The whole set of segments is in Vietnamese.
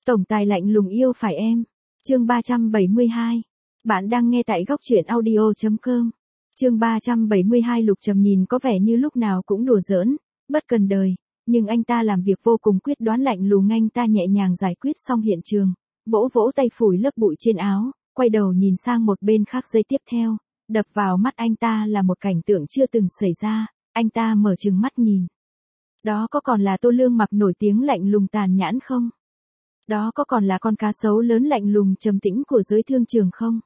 Tổng tài lạnh lùng yêu phải em. Chương 372. Bạn đang nghe tại góc truyện audio.com. Chương 372. Lục Trầm nhìn có vẻ như lúc nào cũng đùa giỡn, bất cần đời, nhưng anh ta làm việc vô cùng quyết đoán, lạnh lùng. Anh ta nhẹ nhàng giải quyết xong hiện trường, vỗ vỗ tay phủi lớp bụi trên áo, quay đầu nhìn sang một bên khác. Giây tiếp theo, đập vào mắt anh ta là một cảnh tượng chưa từng xảy ra. Anh ta mở trừng mắt nhìn. Đó có còn là Tô Lương Mặc nổi tiếng lạnh lùng tàn nhẫn không? Đó có còn là con cá sấu lớn lạnh lùng trầm tĩnh của giới thương trường không?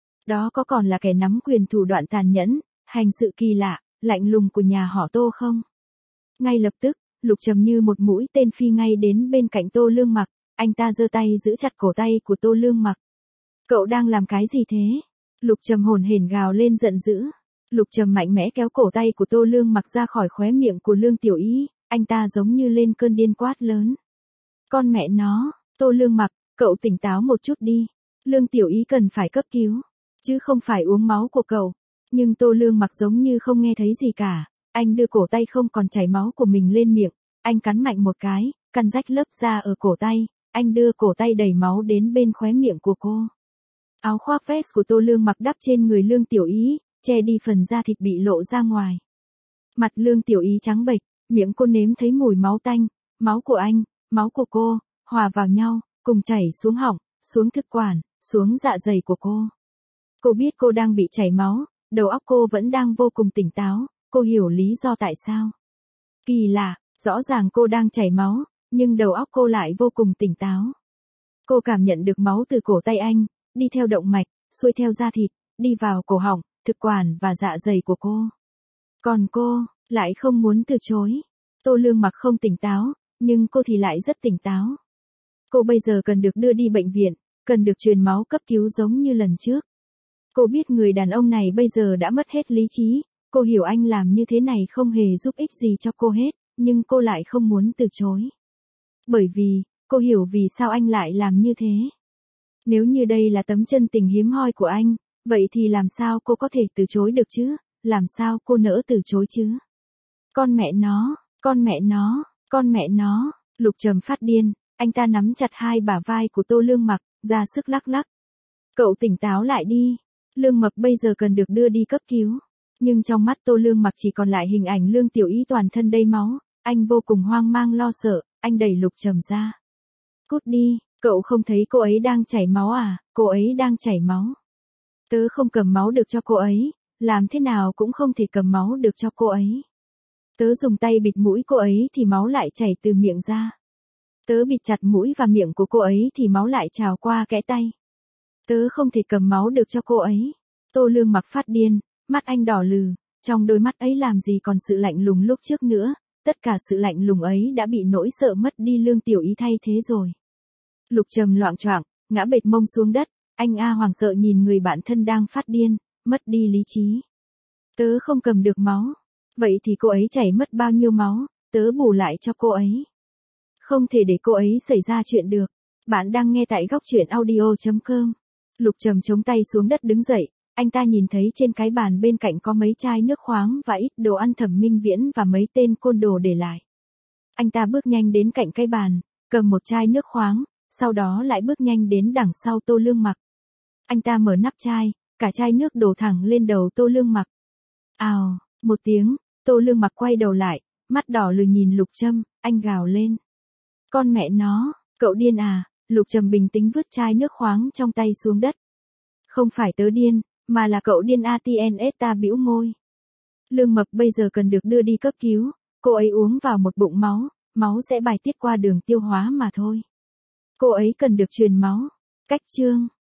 Đó có còn là kẻ nắm quyền thủ đoạn tàn nhẫn, hành sự kỳ lạ, lạnh lùng của nhà họ Tô không? Ngay lập tức, Lục Trầm như một mũi tên phi ngay đến bên cạnh Tô Lương Mặc. Anh ta giơ tay giữ chặt cổ tay của Tô Lương Mặc. Cậu đang làm cái gì thế? Lục Trầm hồn hển gào lên giận dữ. Lục Trầm mạnh mẽ kéo cổ tay của Tô Lương Mặc ra khỏi khóe miệng của Lương Tiểu Ý. Anh ta giống như lên cơn điên quát lớn. Con mẹ nó, Tô Lương Mặc, cậu tỉnh táo một chút đi. Lương Tiểu Ý cần phải cấp cứu, chứ không phải uống máu của cậu. Nhưng Tô Lương Mặc giống như không nghe thấy gì cả. Anh đưa cổ tay không còn chảy máu của mình lên miệng. Anh cắn mạnh một cái, căn rách lớp da ở cổ tay. Anh đưa cổ tay đầy máu đến bên khóe miệng của cô. Áo khoác vest của Tô Lương Mặc đắp trên người Lương Tiểu Ý, che đi phần da thịt bị lộ ra ngoài. Mặt Lương Tiểu Ý trắng bệch, miệng cô nếm thấy mùi máu tanh. Máu của anh, máu của cô, hòa vào nhau, cùng chảy xuống họng, xuống thực quản, xuống dạ dày của cô. Cô biết cô đang bị chảy máu, đầu óc cô vẫn đang vô cùng tỉnh táo, cô hiểu lý do tại sao. Kỳ lạ, rõ ràng cô đang chảy máu, nhưng đầu óc cô lại vô cùng tỉnh táo. Cô cảm nhận được máu từ cổ tay anh, đi theo động mạch, xuôi theo da thịt, đi vào cổ họng, thực quản và dạ dày của cô. Còn cô, lại không muốn từ chối. Tô Lương Mặc không tỉnh táo, nhưng cô thì lại rất tỉnh táo. Cô bây giờ cần được đưa đi bệnh viện, cần được truyền máu cấp cứu giống như lần trước. Cô biết người đàn ông này bây giờ đã mất hết lý trí, cô hiểu anh làm như thế này không hề giúp ích gì cho cô hết, nhưng cô lại không muốn từ chối. Bởi vì, cô hiểu vì sao anh lại làm như thế. Nếu như đây là tấm chân tình hiếm hoi của anh, vậy thì làm sao cô có thể từ chối được chứ, làm sao cô nỡ từ chối chứ? Con mẹ nó, con mẹ nó, con mẹ nó, Lục Trầm phát điên, anh ta nắm chặt hai bả vai của Tô Lương Mặc, ra sức lắc lắc. Cậu tỉnh táo lại đi, Lương Mập bây giờ cần được đưa đi cấp cứu. Nhưng trong mắt Tô Lương Mặc chỉ còn lại hình ảnh Lương Tiểu Ý toàn thân đầy máu, anh vô cùng hoang mang lo sợ, anh đẩy Lục Trầm ra. Cút đi, cậu không thấy cô ấy đang chảy máu à, cô ấy đang chảy máu. Tớ không cầm máu được cho cô ấy, làm thế nào cũng không thể cầm máu được cho cô ấy. Tớ dùng tay bịt mũi cô ấy thì máu lại chảy từ miệng ra. Tớ bịt chặt mũi và miệng của cô ấy thì máu lại trào qua kẽ tay. Tớ không thể cầm máu được cho cô ấy. Tô Lương Mặc phát điên, mắt anh đỏ lừ, trong đôi mắt ấy làm gì còn sự lạnh lùng lúc trước nữa, tất cả sự lạnh lùng ấy đã bị nỗi sợ mất đi Lương Tiểu Ý thay thế rồi. Lục Trầm loạng choạng, ngã bệt mông xuống đất, anh hoảng sợ nhìn người bạn thân đang phát điên, mất đi lý trí. Tớ không cầm được máu, vậy thì cô ấy chảy mất bao nhiêu máu, tớ bù lại cho cô ấy. Không thể để cô ấy xảy ra chuyện được. Bạn đang nghe tại góc truyện audio.com. Lục Trầm chống tay xuống đất đứng dậy, anh ta nhìn thấy trên cái bàn bên cạnh có mấy chai nước khoáng và ít đồ ăn Thẩm Minh Viễn và mấy tên côn đồ để lại. Anh ta bước nhanh đến cạnh cái bàn, cầm một chai nước khoáng, sau đó lại bước nhanh đến đằng sau Tô Lương Mặc. Anh ta mở nắp chai, cả chai nước đổ thẳng lên đầu Tô Lương Mặc. Ào, một tiếng, Tô Lương Mặc quay đầu lại, mắt đỏ lừ nhìn Lục Trầm, anh gào lên. Con mẹ nó, cậu điên à? Lục Trầm bình tĩnh vứt chai nước khoáng trong tay xuống đất. Không phải tớ điên, mà là cậu điên ATNS. Ta bĩu môi. Lương Mập bây giờ cần được đưa đi cấp cứu, cô ấy uống vào một bụng máu, máu sẽ bài tiết qua đường tiêu hóa mà thôi. Cô ấy cần được truyền máu. Cách chương.